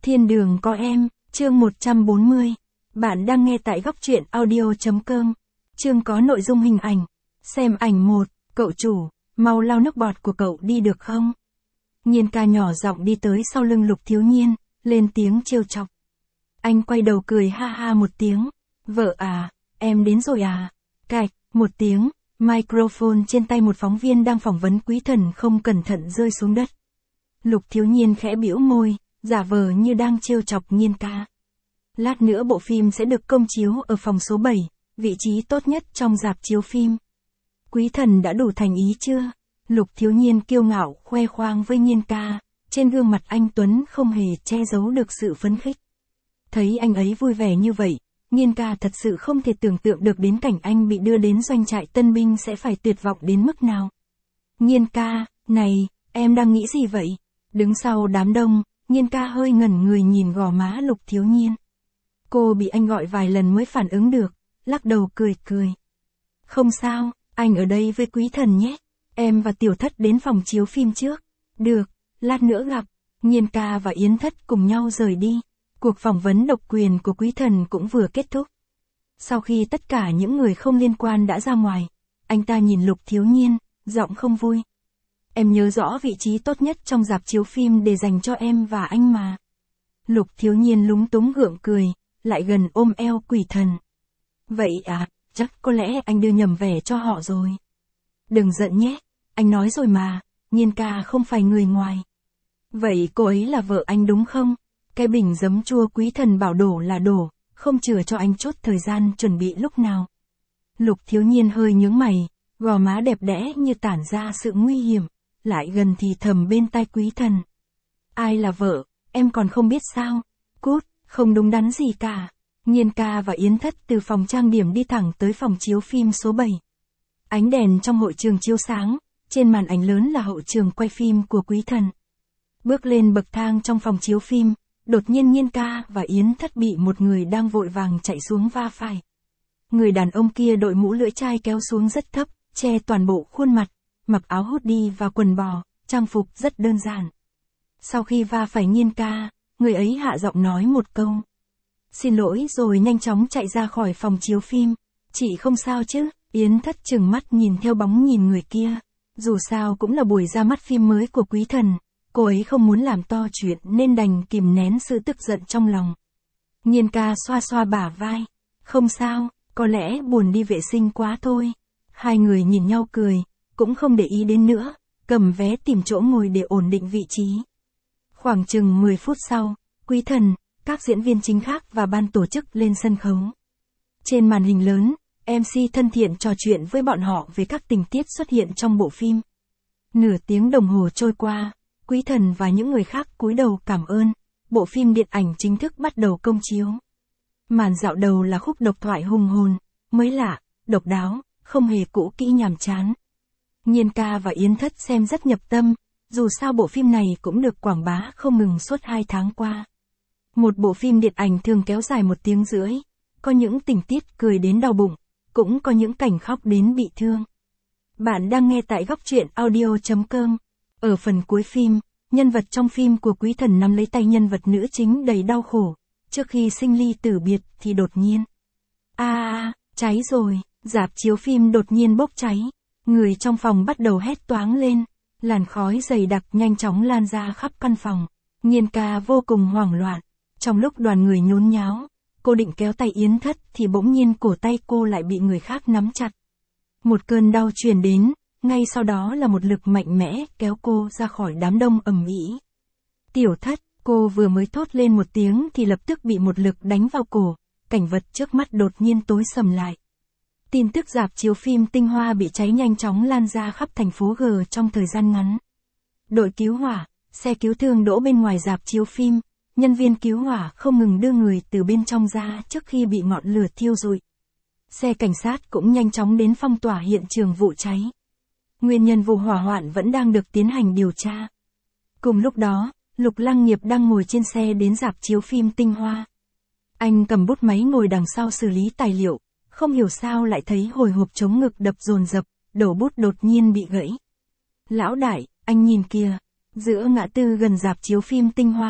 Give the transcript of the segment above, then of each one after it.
Thiên đường có em, chương 140. Bạn đang nghe tại góc truyện audio.com. Chương có nội dung hình ảnh. Xem ảnh 1, cậu chủ, mau lau nước bọt của cậu đi được không? Nhiên ca nhỏ giọng đi tới sau lưng Lục Thiếu Nhiên, lên tiếng trêu chọc. Anh quay đầu cười ha ha một tiếng. Vợ à, em đến rồi à? Cạch, một tiếng, microphone trên tay một phóng viên đang phỏng vấn Quý Thần không cẩn thận rơi xuống đất. Lục Thiếu Nhiên khẽ bĩu môi, giả vờ như đang trêu chọc Nhiên ca. Lát nữa bộ phim sẽ được công chiếu ở phòng số 7, vị trí tốt nhất trong rạp chiếu phim. Quý Thần đã đủ thành ý chưa? Lục Thiếu Nhiên kiêu ngạo khoe khoang với Nhiên ca, trên gương mặt anh Tuấn không hề che giấu được sự phấn khích. Thấy anh ấy vui vẻ như vậy, Nhiên ca thật sự không thể tưởng tượng được đến cảnh anh bị đưa đến doanh trại tân binh sẽ phải tuyệt vọng đến mức nào. Nhiên ca, này, em đang nghĩ gì vậy? Đứng sau đám đông, Nhiên ca hơi ngẩn người nhìn gò má Lục Thiếu Nhiên. Cô bị anh gọi vài lần mới phản ứng được, lắc đầu cười cười. Không sao, anh ở đây với Quý Thần nhé. Em và Tiểu Thất đến phòng chiếu phim trước. Được, lát nữa gặp. Nhiên ca và Yến Thất cùng nhau rời đi. Cuộc phỏng vấn độc quyền của Quý Thần cũng vừa kết thúc. Sau khi tất cả những người không liên quan đã ra ngoài, anh ta nhìn Lục Thiếu Nhiên, giọng không vui. Em nhớ rõ vị trí tốt nhất trong rạp chiếu phim để dành cho em và anh mà. Lục Thiếu Nhiên lúng túng gượng cười, lại gần ôm eo Quỷ Thần. Vậy à, chắc có lẽ anh đưa nhầm vẻ cho họ rồi. Đừng giận nhé, anh nói rồi mà, Nhiên ca không phải người ngoài. Vậy cô ấy là vợ anh đúng không? Cái bình giấm chua Quý Thần bảo đổ là đổ, không chừa cho anh chút thời gian chuẩn bị lúc nào. Lục Thiếu Nhiên hơi nhướng mày, gò má đẹp đẽ như tản ra sự nguy hiểm, lại gần thì thầm bên tai Quý Thần. Ai là vợ, em còn không biết sao? Cút, không đúng đắn gì cả. Nhiên ca và Yến Thất từ phòng trang điểm đi thẳng tới phòng chiếu phim số 7. Ánh đèn trong hội trường chiếu sáng, trên màn ảnh lớn là hậu trường quay phim của Quý Thần. Bước lên bậc thang trong phòng chiếu phim, đột nhiên Nhiên ca và Yến Thất bị một người đang vội vàng chạy xuống va phải. Người đàn ông kia đội mũ lưỡi chai kéo xuống rất thấp, che toàn bộ khuôn mặt, mặc áo hoodie và quần bò, trang phục rất đơn giản. Sau khi va phải Nhiên ca, người ấy hạ giọng nói một câu. Xin lỗi rồi nhanh chóng chạy ra khỏi phòng chiếu phim. Chị không sao chứ? Yến Thất trừng mắt nhìn theo bóng nhìn người kia. Dù sao cũng là buổi ra mắt phim mới của Quý Thần, cô ấy không muốn làm to chuyện nên đành kìm nén sự tức giận trong lòng. Nhiên ca xoa xoa bả vai. Không sao, có lẽ buồn đi vệ sinh quá thôi. Hai người nhìn nhau cười, cũng không để ý đến nữa, cầm vé tìm chỗ ngồi để ổn định vị trí. Khoảng chừng 10 phút sau, Quý Thần, các diễn viên chính khác và ban tổ chức lên sân khấu. Trên màn hình lớn, MC thân thiện trò chuyện với bọn họ về các tình tiết xuất hiện trong bộ phim. Nửa tiếng đồng hồ trôi qua, Quý Thần và những người khác cúi đầu cảm ơn, bộ phim điện ảnh chính thức bắt đầu công chiếu. Màn dạo đầu là khúc độc thoại hùng hồn, mới lạ, độc đáo, không hề cũ kỹ nhàm chán. Nhiên ca và Yến Thất xem rất nhập tâm, dù sao bộ phim này cũng được quảng bá không ngừng suốt 2 tháng qua. Một bộ phim điện ảnh thường kéo dài 1 tiếng rưỡi, có những tình tiết cười đến đau bụng, cũng có những cảnh khóc đến bị thương. Bạn đang nghe tại góc truyện audio.com. Ở phần cuối phim, nhân vật trong phim của Quý Thần nắm lấy tay nhân vật nữ chính đầy đau khổ, trước khi sinh ly tử biệt thì đột nhiên. Cháy rồi, rạp chiếu phim đột nhiên bốc cháy, người trong phòng bắt đầu hét toáng lên, làn khói dày đặc nhanh chóng lan ra khắp căn phòng. Nhiên ca vô cùng hoảng loạn, trong lúc đoàn người nhốn nháo, cô định kéo tay Yến Thất thì bỗng nhiên cổ tay cô lại bị người khác nắm chặt. Một cơn đau truyền đến, ngay sau đó là một lực mạnh mẽ kéo cô ra khỏi đám đông ầm ĩ. Tiểu Thất, cô vừa mới thốt lên một tiếng thì lập tức bị một lực đánh vào cổ, cảnh vật trước mắt đột nhiên tối sầm lại. Tin tức rạp chiếu phim Tinh Hoa bị cháy nhanh chóng lan ra khắp thành phố G trong thời gian ngắn. Đội cứu hỏa, xe cứu thương đỗ bên ngoài rạp chiếu phim, nhân viên cứu hỏa không ngừng đưa người từ bên trong ra trước khi bị ngọn lửa thiêu rụi. Xe cảnh sát cũng nhanh chóng đến phong tỏa hiện trường vụ cháy. Nguyên nhân vụ hỏa hoạn vẫn đang được tiến hành điều tra. Cùng lúc đó, Lục Lăng Nghiệp đang ngồi trên xe đến rạp chiếu phim Tinh Hoa. Anh cầm bút máy ngồi đằng sau xử lý tài liệu, không hiểu sao lại thấy hồi hộp chống ngực đập dồn dập, đầu bút đột nhiên bị gãy. Lão đại, anh nhìn kìa, giữa ngã tư gần rạp chiếu phim Tinh Hoa,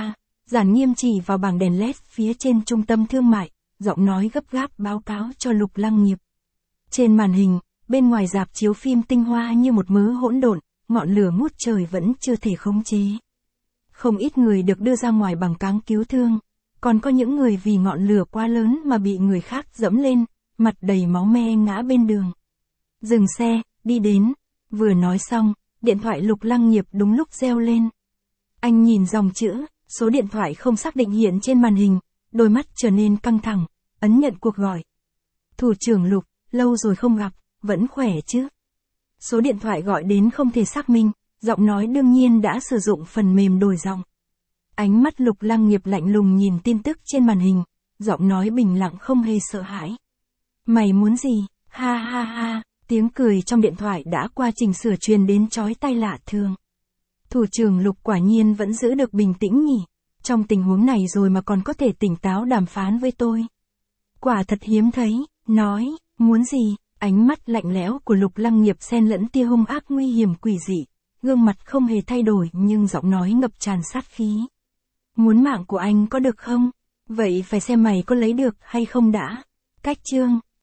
giản nghiêm chỉ vào bảng đèn LED phía trên trung tâm thương mại, giọng nói gấp gáp báo cáo cho Lục Lăng Nghiệp. Trên màn hình, bên ngoài rạp chiếu phim tinh hoa như một mớ hỗn độn, ngọn lửa ngút trời vẫn chưa thể khống chế. Không ít người được đưa ra ngoài bằng cáng cứu thương, còn có những người vì ngọn lửa quá lớn mà bị người khác dẫm lên, mặt đầy máu me ngã bên đường. Dừng xe, đi đến. Vừa nói xong, điện thoại Lục Lăng Nghiệp đúng lúc reo lên. Anh nhìn dòng chữ, số điện thoại không xác định hiện trên màn hình, đôi mắt trở nên căng thẳng, ấn nhận cuộc gọi. Thủ trưởng Lục, lâu rồi không gặp, vẫn khỏe chứ? Số điện thoại gọi đến không thể xác minh, giọng nói đương nhiên đã sử dụng phần mềm đổi giọng. Ánh mắt Lục Lăng Nghiệp lạnh lùng nhìn tin tức trên màn hình, giọng nói bình lặng không hề sợ hãi. Mày muốn gì? Ha ha ha, tiếng cười trong điện thoại đã qua chỉnh sửa truyền đến chói tai lạ thường. Thủ trưởng Lục quả nhiên vẫn giữ được bình tĩnh nhỉ, trong tình huống này rồi mà còn có thể tỉnh táo đàm phán với tôi. Quả thật hiếm thấy, nói, muốn gì? Ánh mắt lạnh lẽo của Lục Lăng Nghiệp xen lẫn tia hung ác nguy hiểm quỷ dị, gương mặt không hề thay đổi nhưng giọng nói ngập tràn sát khí. Muốn mạng của anh có được không? Vậy phải xem mày có lấy được hay không đã. Cách chương